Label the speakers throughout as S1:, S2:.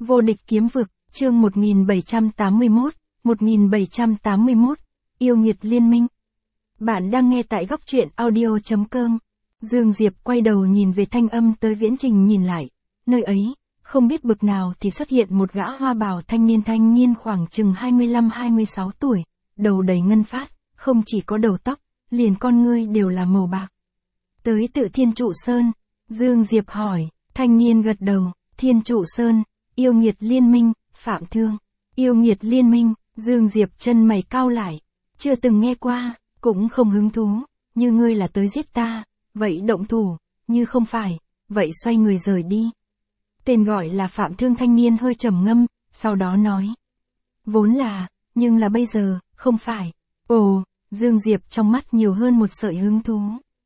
S1: Vô địch kiếm vực, chương 1781, yêu nghiệt liên minh. Bạn đang nghe tại góc truyện audio.com. Dương Diệp quay đầu nhìn về thanh âm tới Viễn Trình nhìn lại. Nơi ấy, không biết bực nào thì xuất hiện một gã hoa bào thanh niên khoảng chừng 25-26 tuổi, đầu đầy ngân phát, không chỉ có đầu tóc, liền con ngươi đều là màu bạc. Tới tự Thiên Trụ Sơn, Dương Diệp hỏi, thanh niên gật đầu, Thiên Trụ Sơn, yêu nghiệt liên minh, Phạm Thương, yêu nghiệt liên minh, Dương Diệp chân mày cau lại, chưa từng nghe qua, cũng không hứng thú, như ngươi là tới giết ta, vậy động thủ, như không phải, vậy xoay người rời đi. Tên gọi là Phạm Thương thanh niên hơi trầm ngâm, sau đó nói, vốn là, nhưng là bây giờ, không phải. Ồ, Dương Diệp trong mắt nhiều hơn một sợi hứng thú.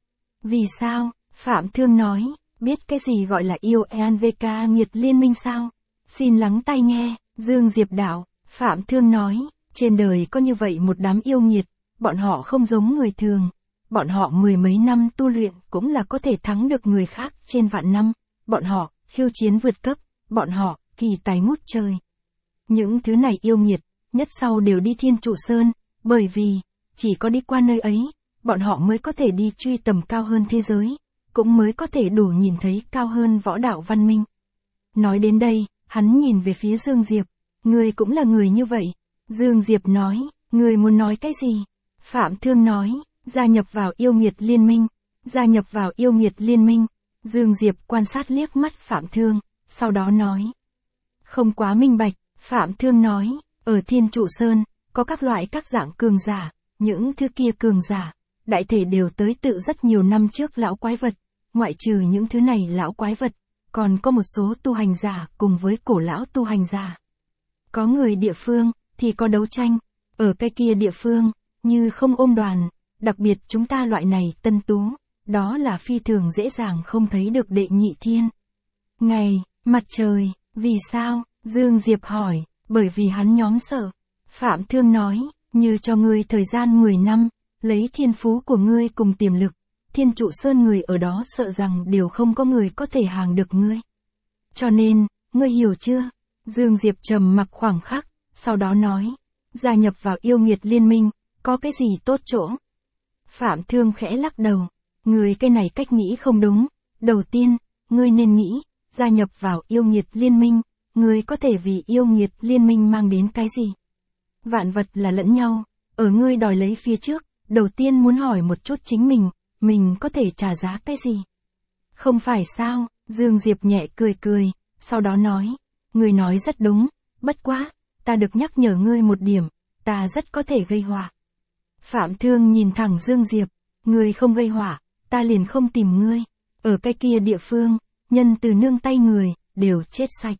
S1: Vì sao? Phạm Thương nói, biết cái gì gọi là yêu ENVK nghiệt liên minh sao? Xin lắng tai nghe, Dương Diệp đạo, Phạm Thương nói, trên đời có như vậy một đám yêu nghiệt, bọn họ không giống người thường. Bọn họ mười mấy năm tu luyện cũng là có thể thắng được người khác trên vạn năm. Bọn họ, khiêu chiến vượt cấp, bọn họ, kỳ tài ngút trời. Những thứ này yêu nghiệt, nhất sau đều đi Thiên Trụ Sơn, bởi vì, chỉ có đi qua nơi ấy, bọn họ mới có thể đi truy tầm cao hơn thế giới, cũng mới có thể đủ nhìn thấy cao hơn võ đạo văn minh. Nói đến đây, hắn nhìn về phía Dương Diệp, ngươi cũng là người như vậy. Dương Diệp nói, ngươi muốn nói cái gì? Phạm Thương nói, gia nhập vào yêu nghiệt liên minh, gia nhập vào yêu nghiệt liên minh. Dương Diệp quan sát liếc mắt Phạm Thương, sau đó nói, không quá minh bạch. Phạm Thương nói, ở Thiên Trụ Sơn, có các loại các dạng cường giả, những thứ kia cường giả, đại thể đều tới tự rất nhiều năm trước lão quái vật, ngoại trừ những thứ này lão quái vật, còn có một số tu hành giả cùng với cổ lão tu hành giả. Có người địa phương, thì có đấu tranh, ở cái kia địa phương, như không ôm đoàn, đặc biệt chúng ta loại này tân tú, đó là phi thường dễ dàng không thấy được đệ nhị thiên. Ngày, mặt trời, vì sao? Dương Diệp hỏi, bởi vì hắn nhóm sợ. Phạm Thương nói, như cho ngươi thời gian 10 năm, lấy thiên phú của ngươi cùng tiềm lực, Thiên Trụ Sơn người ở đó sợ rằng đều không có người có thể hàng được ngươi. Cho nên, ngươi hiểu chưa? Dương Diệp trầm mặc khoảng khắc, sau đó nói, gia nhập vào yêu nghiệt liên minh, có cái gì tốt chỗ? Phạm Thương khẽ lắc đầu, ngươi cái này cách nghĩ không đúng, đầu tiên, ngươi nên nghĩ, gia nhập vào yêu nghiệt liên minh, ngươi có thể vì yêu nghiệt liên minh mang đến cái gì? Vạn vật là lẫn nhau, ở ngươi đòi lấy phía trước, đầu tiên muốn hỏi một chút chính mình có thể trả giá cái gì? Không phải sao? Dương Diệp nhẹ cười, sau đó nói, ngươi nói rất đúng, bất quá, ta được nhắc nhở ngươi một điểm, ta rất có thể gây họa. Phạm Thương nhìn thẳng Dương Diệp, ngươi không gây họa, ta liền không tìm ngươi, ở cái kia địa phương, nhân từ nương tay người, đều chết sạch.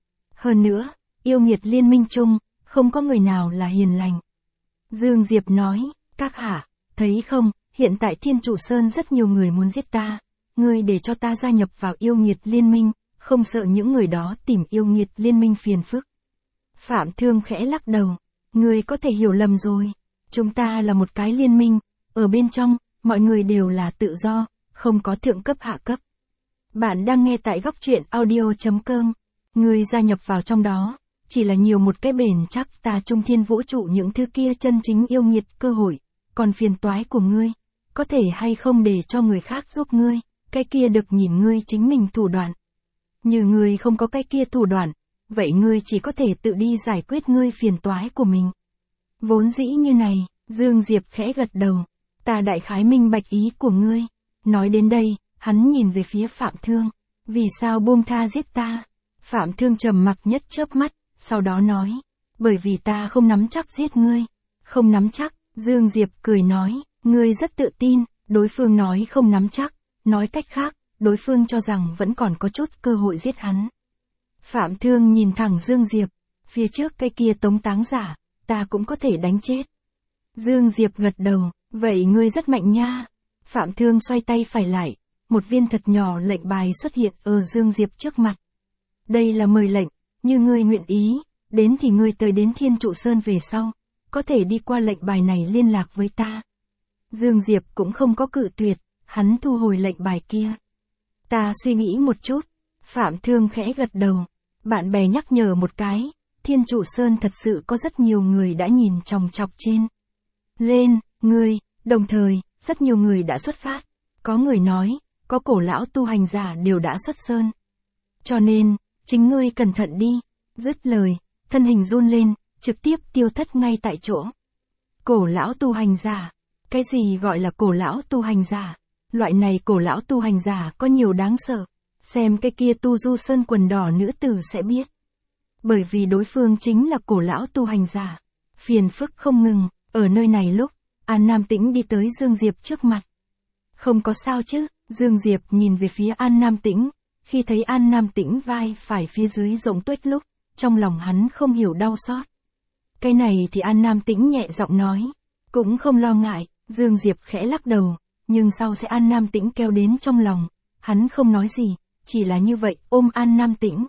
S1: Hơn nữa, yêu nghiệt liên minh chung, không có người nào là hiền lành. Dương Diệp nói, các hạ, thấy không, hiện tại Thiên Trụ Sơn rất nhiều người muốn giết ta, ngươi để cho ta gia nhập vào yêu nghiệt liên minh, không sợ những người đó tìm yêu nghiệt liên minh phiền phức. Phạm Thương khẽ lắc đầu, ngươi có thể hiểu lầm rồi, chúng ta là một cái liên minh, ở bên trong, mọi người đều là tự do, không có thượng cấp hạ cấp. Bạn đang nghe tại góc truyện audio.com, ngươi gia nhập vào trong đó, chỉ là nhiều một cái bền chắc ta trung thiên vũ trụ những thứ kia chân chính yêu nghiệt cơ hội, còn phiền toái của ngươi, có thể hay không để cho người khác giúp ngươi, cái kia được nhìn ngươi chính mình thủ đoạn. Như ngươi không có cái kia thủ đoạn, vậy ngươi chỉ có thể tự đi giải quyết ngươi phiền toái của mình. Vốn dĩ như này, Dương Diệp khẽ gật đầu, ta đại khái minh bạch ý của ngươi. Nói đến đây, hắn nhìn về phía Phạm Thương, vì sao buông tha giết ta? Phạm Thương trầm mặc nhất chớp mắt, sau đó nói, bởi vì ta không nắm chắc giết ngươi. Không nắm chắc, Dương Diệp cười nói, ngươi rất tự tin, đối phương nói không nắm chắc, nói cách khác, đối phương cho rằng vẫn còn có chút cơ hội giết hắn. Phạm Thương nhìn thẳng Dương Diệp, phía trước cái kia tống táng giả, ta cũng có thể đánh chết. Dương Diệp gật đầu, vậy ngươi rất mạnh nha. Phạm Thương xoay tay phải lại, một viên thật nhỏ lệnh bài xuất hiện ở Dương Diệp trước mặt. Đây là mời lệnh, như ngươi nguyện ý, đến thì ngươi tới đến Thiên Trụ Sơn về sau, có thể đi qua lệnh bài này liên lạc với ta. Dương Diệp cũng không có cự tuyệt, hắn thu hồi lệnh bài kia. Ta suy nghĩ một chút. Phạm Thương khẽ gật đầu. Bạn bè nhắc nhở một cái, Thiên Trụ Sơn thật sự có rất nhiều người đã nhìn chòng chọc trên lên, ngươi, đồng thời, rất nhiều người đã xuất phát. Có người nói, có cổ lão tu hành giả đều đã xuất sơn. Cho nên, chính ngươi cẩn thận đi. Dứt lời, thân hình run lên, trực tiếp tiêu thất ngay tại chỗ. Cổ lão tu hành giả. Cái gì gọi là cổ lão tu hành giả? Loại này cổ lão tu hành giả có nhiều đáng sợ. Xem cái kia tu du sơn quần đỏ nữ tử sẽ biết. Bởi vì đối phương chính là cổ lão tu hành giả. Phiền phức không ngừng, ở nơi này lúc, An Nam Tĩnh đi tới Dương Diệp trước mặt. Không có sao chứ, Dương Diệp nhìn về phía An Nam Tĩnh, khi thấy An Nam Tĩnh vai phải phía dưới rộng tuếch lúc, trong lòng hắn không hiểu đau xót. Cái này thì An Nam Tĩnh nhẹ giọng nói, cũng không lo ngại, Dương Diệp khẽ lắc đầu, nhưng sau sẽ An Nam Tĩnh kéo đến trong lòng, hắn không nói gì, chỉ là như vậy ôm An Nam Tĩnh.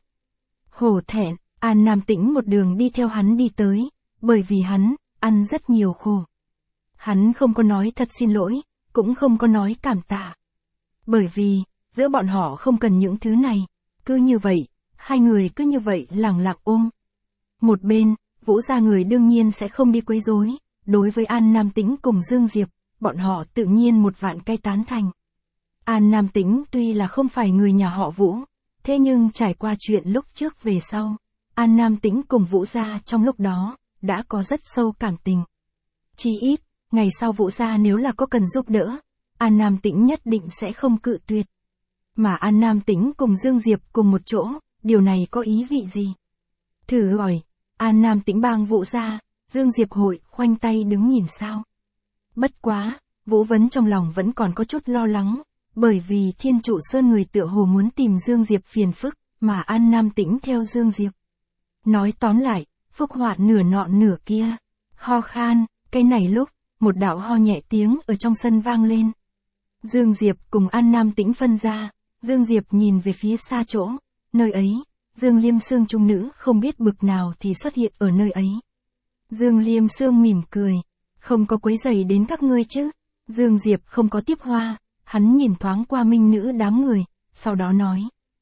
S1: Hổ thẹn, An Nam Tĩnh một đường đi theo hắn đi tới, bởi vì hắn, ăn rất nhiều khổ. Hắn không có nói thật xin lỗi, cũng không có nói cảm tạ. Bởi vì, giữa bọn họ không cần những thứ này, cứ như vậy, hai người cứ như vậy lẳng lặng ôm. Một bên, Vũ gia người đương nhiên sẽ không đi quấy rối, đối với An Nam Tĩnh cùng Dương Diệp, bọn họ tự nhiên một vạn cái tán thành. An Nam Tĩnh tuy là không phải người nhà họ Vũ, thế nhưng trải qua chuyện lúc trước về sau, An Nam Tĩnh cùng Vũ gia trong lúc đó, đã có rất sâu cảm tình. Chỉ ít, ngày sau Vũ gia nếu là có cần giúp đỡ, An Nam Tĩnh nhất định sẽ không cự tuyệt. Mà An Nam Tĩnh cùng Dương Diệp cùng một chỗ, điều này có ý vị gì? Thử hỏi, An Nam Tĩnh bang Vũ gia, Dương Diệp hội khoanh tay đứng nhìn sao? Bất quá, Vũ Vấn trong lòng vẫn còn có chút lo lắng, bởi vì Thiên Trụ Sơn người tựa hồ muốn tìm Dương Diệp phiền phức, mà An Nam Tĩnh theo Dương Diệp. Nói tóm lại, phúc họa nửa nọ nửa kia. Ho khan, cái này lúc, một đạo ho nhẹ tiếng ở trong sân vang lên. Dương Diệp cùng An Nam Tĩnh phân ra, Dương Diệp nhìn về phía xa chỗ, nơi ấy, Dương Liêm Sương trung nữ không biết bực nào thì xuất hiện ở nơi ấy. Dương Liêm Sương mỉm cười, không có quấy rầy đến các ngươi chứ. Dương Diệp không có tiếp hoa, hắn nhìn thoáng qua minh nữ đám người, sau đó nói.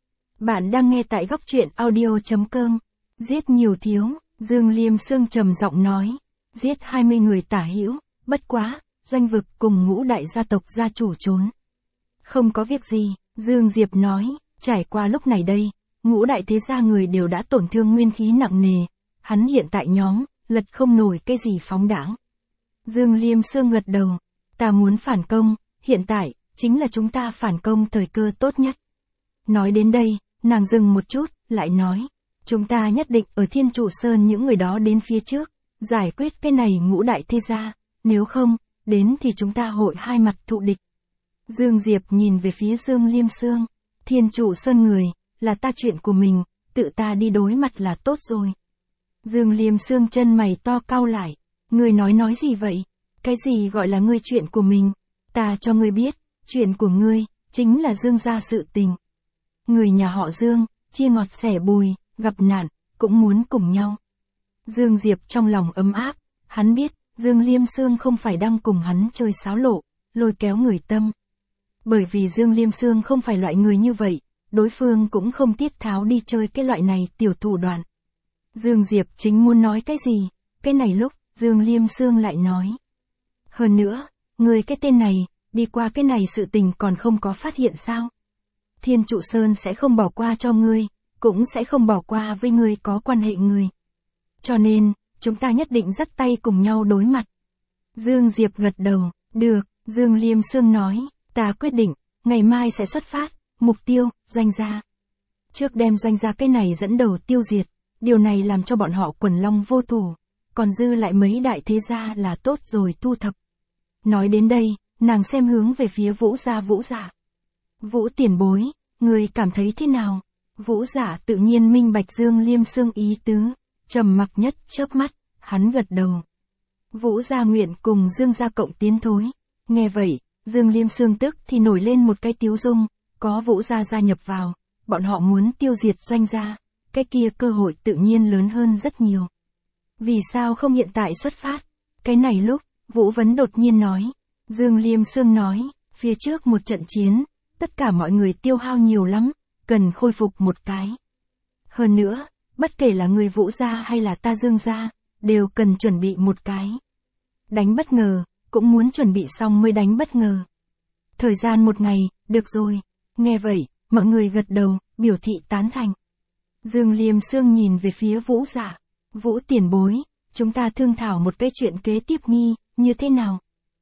S1: Bạn đang nghe tại góc truyện audio.com, giết nhiều thiếu, Dương Liêm Sương trầm giọng nói, giết 20 người tả hữu, bất quá, doanh vực cùng ngũ đại gia tộc gia chủ trốn. Không có việc gì, Dương Diệp nói, trải qua lúc này đây, ngũ đại thế gia người đều đã tổn thương nguyên khí nặng nề, hắn hiện tại nhóm, lật không nổi cái gì phóng đãng. Dương Liêm Sương gật đầu, ta muốn phản công, hiện tại, chính là chúng ta phản công thời cơ tốt nhất. Nói đến đây, nàng dừng một chút, lại nói, chúng ta nhất định ở Thiên Trụ Sơn những người đó đến phía trước, giải quyết cái này ngũ đại thế gia, nếu không, đến thì chúng ta hội hai mặt thụ địch. Dương Diệp nhìn về phía Dương Liêm Sương, Thiên Trụ Sơn người, là ta chuyện của mình, tự ta đi đối mặt là tốt rồi. Dương Liêm Sương chân mày to cau lại, ngươi nói gì vậy? Cái gì gọi là ngươi chuyện của mình? Ta cho ngươi biết, chuyện của ngươi, chính là Dương gia sự tình. Người nhà họ Dương, chia ngọt sẻ bùi, gặp nạn, cũng muốn cùng nhau. Dương Diệp trong lòng ấm áp, hắn biết, Dương Liêm Sương không phải đang cùng hắn chơi xáo lộ, lôi kéo người tâm. Bởi vì Dương Liêm Sương không phải loại người như vậy, đối phương cũng không tiết tháo đi chơi cái loại này tiểu thủ đoạn. Dương Diệp chính muốn nói cái gì, cái này lúc, Dương Liêm Sương lại nói. Hơn nữa, người cái tên này, đi qua cái này sự tình còn không có phát hiện sao. Thiên Trụ Sơn sẽ không bỏ qua cho ngươi, cũng sẽ không bỏ qua với ngươi có quan hệ người. Cho nên, chúng ta nhất định dắt tay cùng nhau đối mặt. Dương Diệp gật đầu, được, Dương Liêm Sương nói, ta quyết định, ngày mai sẽ xuất phát, mục tiêu, doanh gia. Trước đem doanh gia cái này dẫn đầu tiêu diệt, điều này làm cho bọn họ quần long vô thủ, còn dư lại mấy đại thế gia là tốt rồi thu thập. Nói đến đây, nàng xem hướng về phía Vũ gia. Vũ tiền bối, người cảm thấy thế nào? Vũ giả tự nhiên minh bạch Dương Liêm Sương ý tứ, trầm mặc nhất chớp mắt, hắn gật đầu. Vũ gia nguyện cùng Dương gia cộng tiến thối. Nghe vậy, Dương Liêm Sương tức thì nổi lên một cái tiếu dung, có Vũ gia gia nhập vào, bọn họ muốn tiêu diệt doanh gia, cái kia cơ hội tự nhiên lớn hơn rất nhiều. Vì sao không hiện tại xuất phát? Cái này lúc, Vũ Vấn đột nhiên nói. Dương Liêm Sương nói, phía trước một trận chiến, tất cả mọi người tiêu hao nhiều lắm, cần khôi phục một cái. Hơn nữa, bất kể là người Vũ gia hay là ta Dương gia, đều cần chuẩn bị một cái. Đánh bất ngờ, cũng muốn chuẩn bị xong mới đánh bất ngờ. Thời gian một ngày, được rồi. Nghe vậy, mọi người gật đầu, biểu thị tán thành. Dương Liêm Sương nhìn về phía Vũ Dạ. Vũ tiền bối, chúng ta thương thảo một cái chuyện kế tiếp nghi, như thế nào?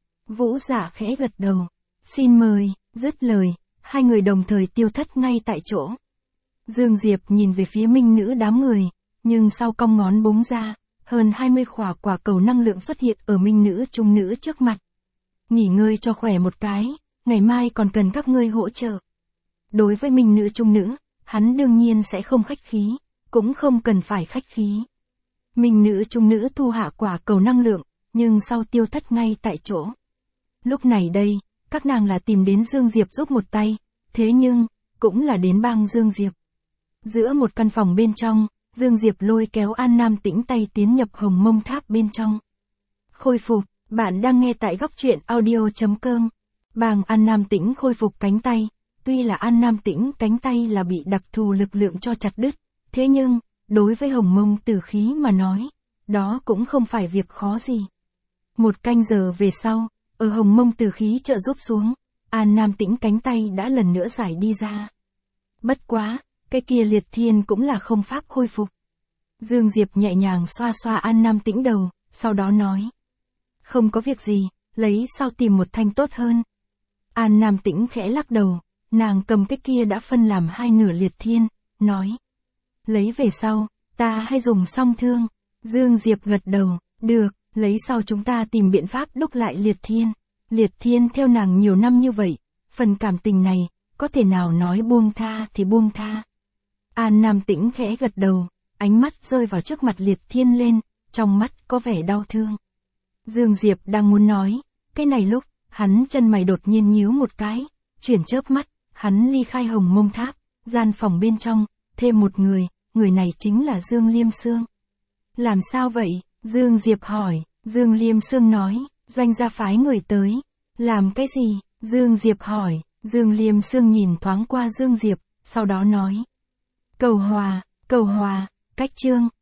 S1: Vũ Dạ khẽ gật đầu. Xin mời, dứt lời, hai người đồng thời tiêu thất ngay tại chỗ. Dương Diệp nhìn về phía minh nữ đám người, nhưng sau cong ngón búng ra, hơn 20 quả cầu năng lượng xuất hiện ở minh nữ trung nữ trước mặt. Nghỉ ngơi cho khỏe một cái, ngày mai còn cần các ngươi hỗ trợ. Đối với minh nữ trung nữ, hắn đương nhiên sẽ không khách khí, cũng không cần phải khách khí. Minh nữ trung nữ thu hạ quả cầu năng lượng, nhưng sau tiêu thất ngay tại chỗ. Lúc này đây, các nàng là tìm đến Dương Diệp giúp một tay, thế nhưng, cũng là đến bang Dương Diệp. Giữa một căn phòng bên trong, Dương Diệp lôi kéo An Nam Tĩnh tay tiến nhập Hồng Mông Tháp bên trong. Khôi phục, bạn đang nghe tại góc truyện audio.com. Bang An Nam Tĩnh khôi phục cánh tay, tuy là An Nam Tĩnh cánh tay là bị đặc thù lực lượng cho chặt đứt, thế nhưng, đối với Hồng Mông Tử khí mà nói, đó cũng không phải việc khó gì. Một canh giờ về sau, ở Hồng Mông Tử khí trợ giúp xuống, An Nam Tĩnh cánh tay đã lần nữa giải đi ra. Bất quá, cái kia liệt thiên cũng là không pháp khôi phục. Dương Diệp nhẹ nhàng xoa xoa An Nam Tĩnh đầu, sau đó nói. Không có việc gì, lấy sao tìm một thanh tốt hơn. An Nam Tĩnh khẽ lắc đầu, nàng cầm cái kia đã phân làm hai nửa liệt thiên, nói. Lấy về sau, ta hay dùng song thương. Dương Diệp gật đầu, được, lấy sau chúng ta tìm biện pháp đúc lại liệt thiên. Liệt thiên theo nàng nhiều năm như vậy, phần cảm tình này, có thể nào nói buông tha thì buông tha. An Nam Tĩnh khẽ gật đầu, ánh mắt rơi vào trước mặt liệt thiên lên, trong mắt có vẻ đau thương. Dương Diệp đang muốn nói, cái này lúc, hắn chân mày đột nhiên nhíu một cái, chuyển chớp mắt, hắn ly khai Hồng Mông Tháp, gian phòng bên trong, thêm một người này chính là Dương Liêm Sương. Làm sao vậy? Dương Diệp hỏi, Dương Liêm Sương nói, doanh gia phái người tới. Làm cái gì? Dương Diệp hỏi, Dương Liêm Sương nhìn thoáng qua Dương Diệp, sau đó nói. Cầu hòa, cách chương.